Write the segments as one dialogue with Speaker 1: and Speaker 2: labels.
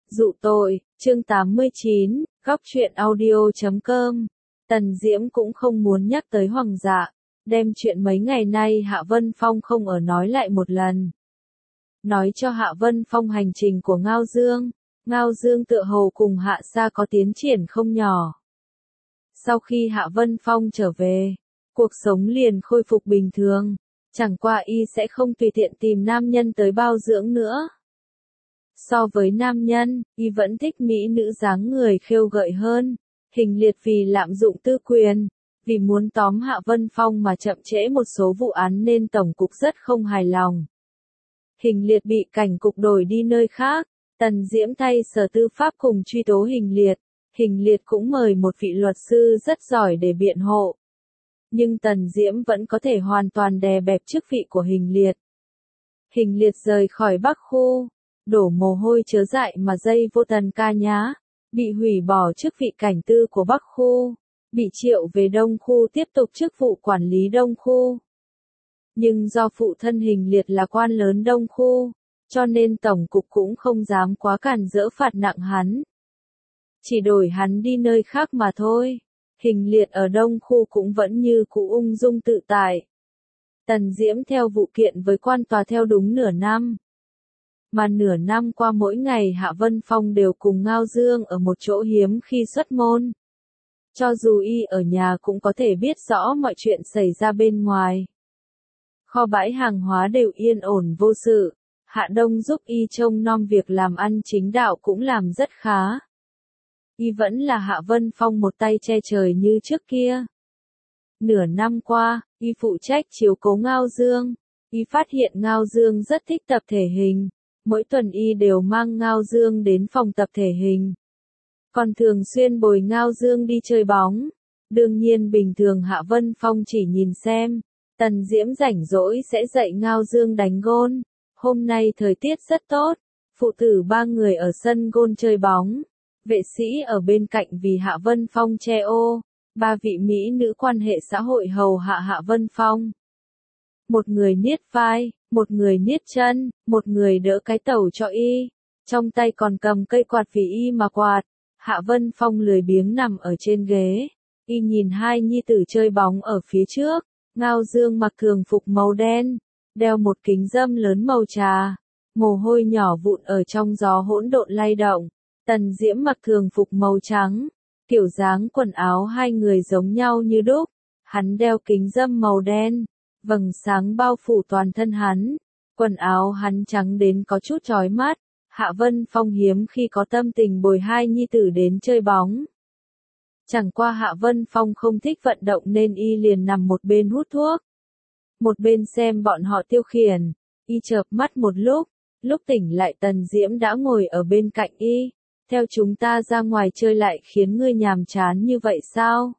Speaker 1: Dụ tội, chương 89, góc truyện audio.com. Tần Diễm cũng không muốn nhắc tới Hoàng dạ, đem chuyện mấy ngày nay Hạ Vân Phong không ở nói lại một lần. Nói cho Hạ Vân Phong hành trình của Ngao Dương tựa hồ cùng Hạ Sa có tiến triển không nhỏ. Sau khi Hạ Vân Phong trở về, cuộc sống liền khôi phục bình thường, chẳng qua y sẽ không tùy tiện tìm nam nhân tới bao dưỡng nữa. So với nam nhân, y vẫn thích mỹ nữ dáng người khêu gợi hơn. Hình Liệt vì lạm dụng tư quyền, vì muốn tóm Hạ Vân Phong mà chậm trễ một số vụ án nên Tổng cục rất không hài lòng. Hình Liệt bị cảnh cục đổi đi nơi khác, Tần Diễm thay Sở Tư pháp cùng truy tố Hình Liệt. Hình Liệt cũng mời một vị luật sư rất giỏi để biện hộ. Nhưng Tần Diễm vẫn có thể hoàn toàn đè bẹp chức vị của Hình Liệt. Hình Liệt rời khỏi Bắc khu, đổ mồ hôi chớ dại mà dây vô Tần ca nhá, bị hủy bỏ chức vị cảnh tư của Bắc khu, bị triệu về Đông khu tiếp tục chức vụ quản lý Đông khu. Nhưng do phụ thân Hình Liệt là quan lớn Đông khu, cho nên Tổng cục cũng không dám quá cản rỡ phạt nặng hắn. Chỉ đổi hắn đi nơi khác mà thôi. Hình Liệt ở Đông khu cũng vẫn như cũ ung dung tự tại. Tần Diễm theo vụ kiện với quan tòa theo đúng nửa năm. Mà nửa năm qua mỗi ngày Hạ Vân Phong đều cùng Ngao Dương ở một chỗ hiếm khi xuất môn. Cho dù y ở nhà cũng có thể biết rõ mọi chuyện xảy ra bên ngoài. Kho bãi hàng hóa đều yên ổn vô sự. Hạ Đông giúp y trông nom việc làm ăn chính đạo cũng làm rất khá. Y vẫn là Hạ Vân Phong một tay che trời như trước kia. Nửa năm qua, y phụ trách chiếu cố Ngao Dương. Y phát hiện Ngao Dương rất thích tập thể hình. Mỗi tuần y đều mang Ngao Dương đến phòng tập thể hình. Còn thường xuyên bồi Ngao Dương đi chơi bóng. Đương nhiên bình thường Hạ Vân Phong chỉ nhìn xem. Tần Diễm rảnh rỗi sẽ dạy Ngao Dương đánh gôn. Hôm nay thời tiết rất tốt. Phụ tử ba người ở sân gôn chơi bóng. Vệ sĩ ở bên cạnh vì Hạ Vân Phong che ô. Ba vị mỹ nữ quan hệ xã hội hầu hạ Hạ Vân Phong. Một người niết vai, một người niết chân, một người đỡ cái tẩu cho y. Trong tay còn cầm cây quạt vì y mà quạt. Hạ Vân Phong lười biếng nằm ở trên ghế. Y nhìn hai nhi tử chơi bóng ở phía trước. Ngao Dương mặc thường phục màu đen, đeo một kính râm lớn màu trà. Mồ hôi nhỏ vụn ở trong gió hỗn độn lay động. Tần Diễm mặc thường phục màu trắng. Kiểu dáng quần áo hai người giống nhau như đúc. Hắn đeo kính râm màu đen. Vầng sáng bao phủ toàn thân hắn. Quần áo hắn trắng đến có chút chói mắt. Hạ Vân Phong hiếm khi có tâm tình bồi hai nhi tử đến chơi bóng. Chẳng qua Hạ Vân Phong không thích vận động nên y liền nằm một bên hút thuốc. Một bên xem bọn họ tiêu khiển. Y chợp mắt một lúc tỉnh lại Tần Diễm đã ngồi ở bên cạnh y. Theo chúng ta ra ngoài chơi lại khiến ngươi nhàm chán như vậy sao?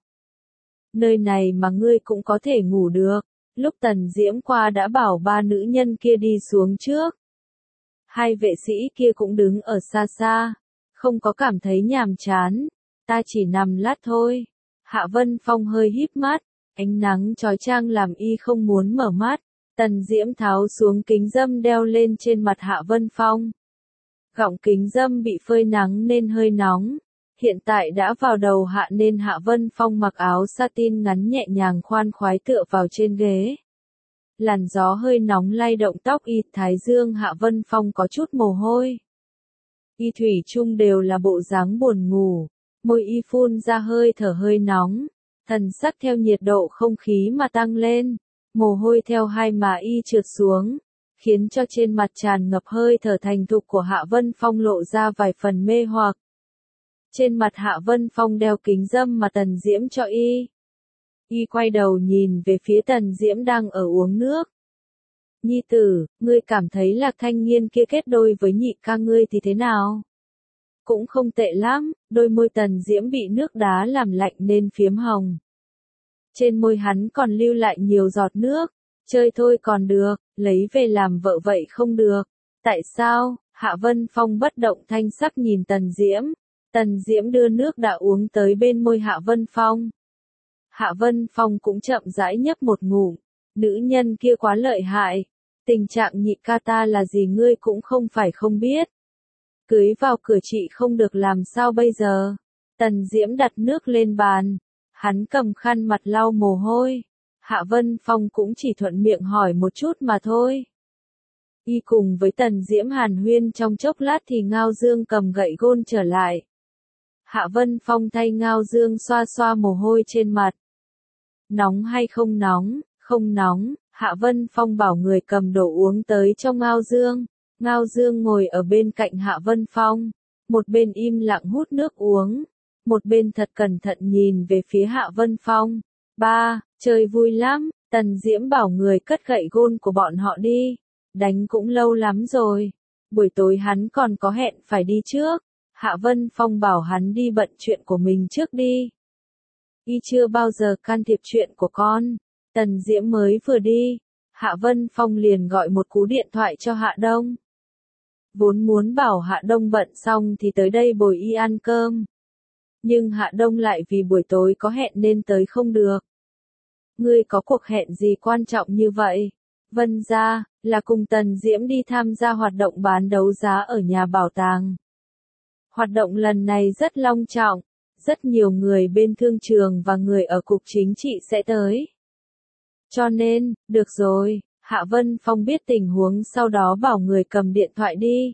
Speaker 1: Nơi này mà ngươi cũng có thể ngủ được. Lúc Tần Diễm qua đã bảo ba nữ nhân kia đi xuống trước. Hai vệ sĩ kia cũng đứng ở xa xa. Không có cảm thấy nhàm chán. Ta chỉ nằm lát thôi. Hạ Vân Phong hơi híp mắt. Ánh nắng chói chang làm y không muốn mở mắt. Tần Diễm tháo xuống kính râm đeo lên trên mặt Hạ Vân Phong. Gọng kính râm bị phơi nắng nên hơi nóng. Hiện tại đã vào đầu hạ nên Hạ Vân Phong mặc áo satin ngắn nhẹ nhàng khoan khoái tựa vào trên ghế. Làn gió hơi nóng lay động tóc y, thái dương Hạ Vân Phong có chút mồ hôi. Y thủy chung đều là bộ dáng buồn ngủ, môi y phun ra hơi thở hơi nóng, thần sắc theo nhiệt độ không khí mà tăng lên, mồ hôi theo hai má y trượt xuống, khiến cho trên mặt tràn ngập hơi thở thành thục của Hạ Vân Phong lộ ra vài phần mê hoặc. Trên mặt Hạ Vân Phong đeo kính râm mà Tần Diễm cho y. Y quay đầu nhìn về phía Tần Diễm đang ở uống nước. Nhi tử, ngươi cảm thấy Lạc Thanh Nghiên kia kết đôi với nhị ca ngươi thì thế nào? Cũng không tệ lắm, đôi môi Tần Diễm bị nước đá làm lạnh nên phiếm hồng. Trên môi hắn còn lưu lại nhiều giọt nước. Chơi thôi còn được, lấy về làm vợ vậy không được. Tại sao? Hạ Vân Phong bất động thanh sắc nhìn Tần Diễm. Tần Diễm đưa nước đã uống tới bên môi Hạ Vân Phong. Hạ Vân Phong cũng chậm rãi nhấp một ngụm. Nữ nhân kia quá lợi hại. Tình trạng nhị ca ta là gì ngươi cũng không phải không biết. Cưới vào cửa chị không được làm sao bây giờ? Tần Diễm đặt nước lên bàn. Hắn cầm khăn mặt lau mồ hôi. Hạ Vân Phong cũng chỉ thuận miệng hỏi một chút mà thôi. Y cùng với Tần Diễm hàn huyên trong chốc lát thì Ngao Dương cầm gậy gôn trở lại. Hạ Vân Phong thay Ngao Dương xoa xoa mồ hôi trên mặt. Nóng hay không nóng? Không nóng. Hạ Vân Phong bảo người cầm đồ uống tới cho Ngao Dương. Ngao Dương ngồi ở bên cạnh Hạ Vân Phong. Một bên im lặng hút nước uống. Một bên thật cẩn thận nhìn về phía Hạ Vân Phong. Ba, chơi vui lắm. Tần Diễm bảo người cất gậy gôn của bọn họ đi. Đánh cũng lâu lắm rồi. Buổi tối hắn còn có hẹn phải đi trước. Hạ Vân Phong bảo hắn đi bận chuyện của mình trước đi. Y chưa bao giờ can thiệp chuyện của con. Tần Diễm mới vừa đi. Hạ Vân Phong liền gọi một cú điện thoại cho Hạ Đông. Vốn muốn bảo Hạ Đông bận xong thì tới đây bồi y ăn cơm. Nhưng Hạ Đông lại vì buổi tối có hẹn nên tới không được. Ngươi có cuộc hẹn gì quan trọng như vậy? Vân gia, là cùng Tần Diễm đi tham gia hoạt động bán đấu giá ở nhà bảo tàng. Hoạt động lần này rất long trọng, rất nhiều người bên thương trường và người ở cục chính trị sẽ tới. Cho nên, được rồi, Hạ Vân Phong biết tình huống sau đó bảo người cầm điện thoại đi.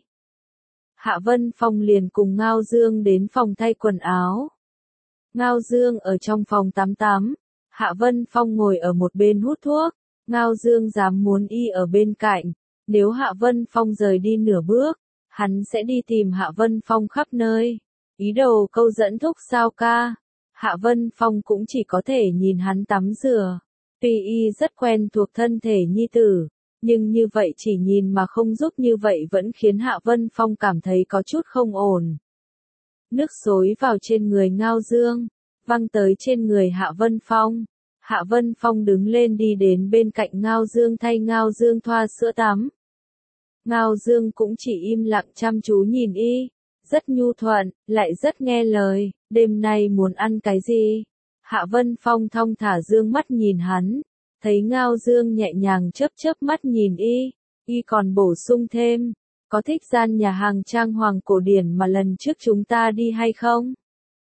Speaker 1: Hạ Vân Phong liền cùng Ngao Dương đến phòng thay quần áo. Ngao Dương ở trong phòng tắm. Hạ Vân Phong ngồi ở một bên hút thuốc. Ngao Dương dám muốn y ở bên cạnh. Nếu Hạ Vân Phong rời đi nửa bước, hắn sẽ đi tìm Hạ Vân Phong khắp nơi. Ý đồ câu dẫn thúc sao ca. Hạ Vân Phong cũng chỉ có thể nhìn hắn tắm rửa. Tuy y rất quen thuộc thân thể nhi tử, nhưng như vậy chỉ nhìn mà không giúp như vậy vẫn khiến Hạ Vân Phong cảm thấy có chút không ổn. Nước xối vào trên người Ngao Dương, văng tới trên người Hạ Vân Phong. Hạ Vân Phong đứng lên đi đến bên cạnh Ngao Dương thay Ngao Dương thoa sữa tắm. Ngao Dương cũng chỉ im lặng chăm chú nhìn y, rất nhu thuận, lại rất nghe lời, đêm nay muốn ăn cái gì? Hạ Vân Phong thong thả dương mắt nhìn hắn, thấy Ngao Dương nhẹ nhàng chớp mắt nhìn y còn bổ sung thêm, có thích gian nhà hàng trang hoàng cổ điển mà lần trước chúng ta đi hay không?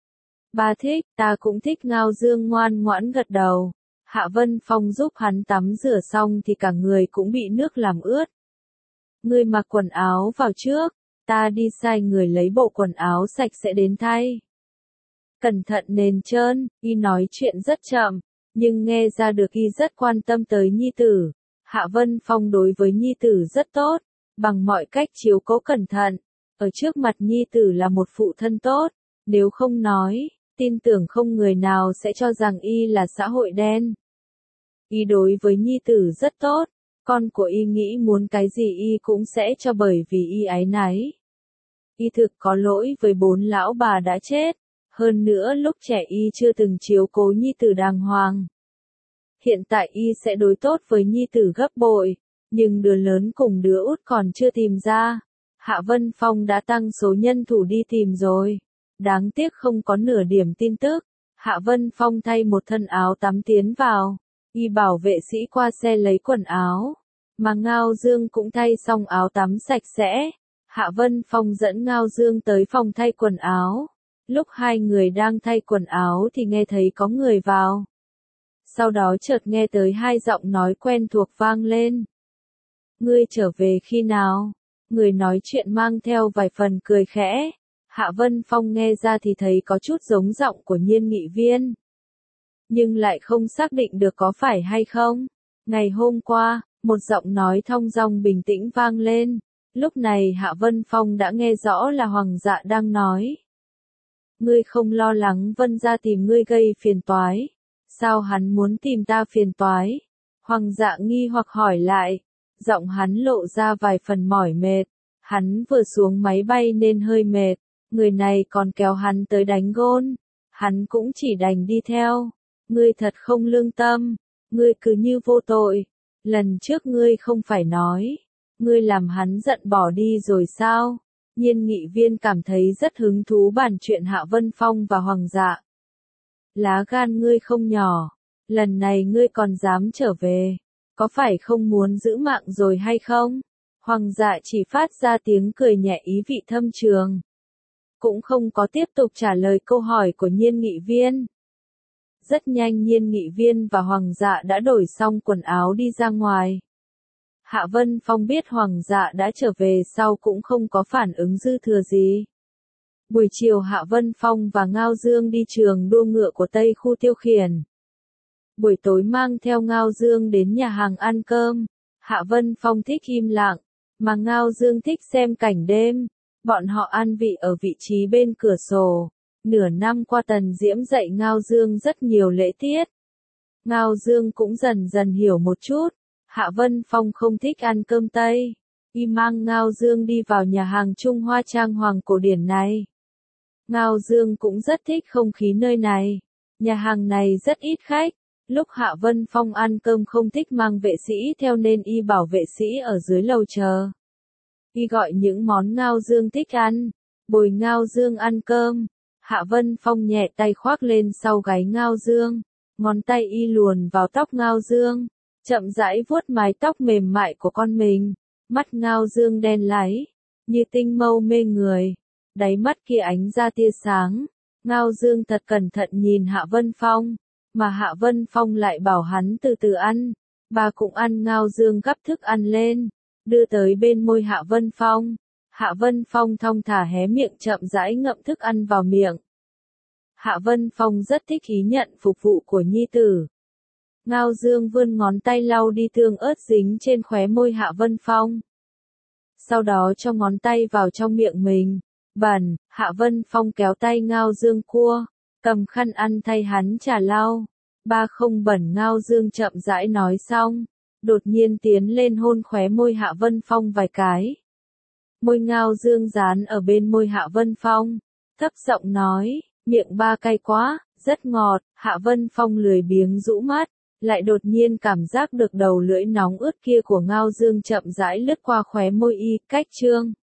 Speaker 1: Ba thích, ta cũng thích. Ngao Dương ngoan ngoãn gật đầu. Hạ Vân Phong giúp hắn tắm rửa xong thì cả người cũng bị nước làm ướt. Ngươi mặc quần áo vào trước, ta đi sai người lấy bộ quần áo sạch sẽ đến thay. Cẩn thận nền trơn, y nói chuyện rất chậm, nhưng nghe ra được y rất quan tâm tới nhi tử. Hạ Vân Phong đối với nhi tử rất tốt, bằng mọi cách chiếu cố cẩn thận. Ở trước mặt nhi tử là một phụ thân tốt, nếu không nói, tin tưởng không người nào sẽ cho rằng y là xã hội đen. Y đối với nhi tử rất tốt, con của y nghĩ muốn cái gì y cũng sẽ cho bởi vì y áy náy. Y thực có lỗi với 4 lão bà đã chết, hơn nữa lúc trẻ y chưa từng chiếu cố nhi tử đàng hoàng. Hiện tại y sẽ đối tốt với nhi tử gấp bội, nhưng đứa lớn cùng đứa út còn chưa tìm ra. Hạ Vân Phong đã tăng số nhân thủ đi tìm rồi. Đáng tiếc không có nửa điểm tin tức. Hạ Vân Phong thay một thân áo tắm tiến vào. Y bảo vệ sĩ qua xe lấy quần áo. Mà Ngao Dương cũng thay xong áo tắm sạch sẽ. Hạ Vân Phong dẫn Ngao Dương tới phòng thay quần áo. Lúc hai người đang thay quần áo thì nghe thấy có người vào. Sau đó chợt nghe tới hai giọng nói quen thuộc vang lên. Ngươi trở về khi nào? Người nói chuyện mang theo vài phần cười khẽ. Hạ Vân Phong nghe ra thì thấy có chút giống giọng của Nhiên Nghị Viên. Nhưng lại không xác định được có phải hay không. Ngày hôm qua, một giọng nói thong dong bình tĩnh vang lên. Lúc này Hạ Vân Phong đã nghe rõ là Hoàng Dạ đang nói. Ngươi không lo lắng Vân gia tìm ngươi gây phiền toái. Sao hắn muốn tìm ta phiền toái? Hoàng Dạ nghi hoặc hỏi lại. Giọng hắn lộ ra vài phần mỏi mệt. Hắn vừa xuống máy bay nên hơi mệt. Người này còn kéo hắn tới đánh gôn. Hắn cũng chỉ đành đi theo. Ngươi thật không lương tâm. Ngươi cứ như vô tội. Lần trước ngươi không phải nói. Ngươi làm hắn giận bỏ đi rồi sao? Nhiên Nghị Viên cảm thấy rất hứng thú bàn chuyện Hạ Vân Phong và Hoàng Dạ. Lá gan ngươi không nhỏ. Lần này ngươi còn dám trở về. Có phải không muốn giữ mạng rồi hay không? Hoàng dạ chỉ phát ra tiếng cười nhẹ ý vị thâm trường. Cũng không có tiếp tục trả lời câu hỏi của Nhiên Nghị Viên. Rất nhanh Nhiên Nghị Viên và Hoàng dạ đã đổi xong quần áo đi ra ngoài. Hạ Vân Phong biết Hoàng dạ đã trở về sau cũng không có phản ứng dư thừa gì. Buổi chiều Hạ Vân Phong và Ngao Dương đi trường đua ngựa của Tây khu tiêu khiển. Buổi tối mang theo Ngao Dương đến nhà hàng ăn cơm. Hạ Vân Phong thích im lặng, mà Ngao Dương thích xem cảnh đêm. Bọn họ ăn vị ở vị trí bên cửa sổ. Nửa năm qua Tần Diễm dạy Ngao Dương rất nhiều lễ tiết. Ngao Dương cũng dần dần hiểu một chút. Hạ Vân Phong không thích ăn cơm Tây. Y mang Ngao Dương đi vào nhà hàng Trung Hoa trang hoàng cổ điển này. Ngao Dương cũng rất thích không khí nơi này. Nhà hàng này rất ít khách. Lúc Hạ Vân Phong ăn cơm không thích mang vệ sĩ theo nên y bảo vệ sĩ ở dưới lầu chờ. Y gọi những món Ngao Dương thích ăn. Bồi Ngao Dương ăn cơm. Hạ Vân Phong nhẹ tay khoác lên sau gáy Ngao Dương. Ngón tay y luồn vào tóc Ngao Dương. Chậm rãi vuốt mái tóc mềm mại của con mình. Mắt Ngao Dương đen láy. Như tinh mâu mê người. Đáy mắt kia ánh ra tia sáng. Ngao Dương thật cẩn thận nhìn Hạ Vân Phong. Mà Hạ Vân Phong lại bảo hắn từ từ ăn. Bà cũng ăn. Ngao Dương gắp thức ăn lên. Đưa tới bên môi Hạ Vân Phong. Hạ Vân Phong thong thả hé miệng chậm rãi ngậm thức ăn vào miệng. Hạ Vân Phong rất thích ý nhận phục vụ của nhi tử. Ngao Dương vươn ngón tay lau đi tương ớt dính trên khóe môi Hạ Vân Phong. Sau đó cho ngón tay vào trong miệng mình. Bẩn, Hạ Vân Phong kéo tay Ngao Dương cua. Cầm khăn ăn thay hắn trả lau. Ba không bẩn. Ngao Dương chậm rãi nói xong. Đột nhiên tiến lên hôn khóe môi Hạ Vân Phong vài cái. Môi Ngao Dương dán ở bên môi Hạ Vân Phong. Thấp giọng nói, miệng ba cay quá, rất ngọt. Hạ Vân Phong lười biếng rũ mắt. Lại đột nhiên cảm giác được đầu lưỡi nóng ướt kia của Ngao Dương chậm rãi lướt qua khóe môi y, cách chương.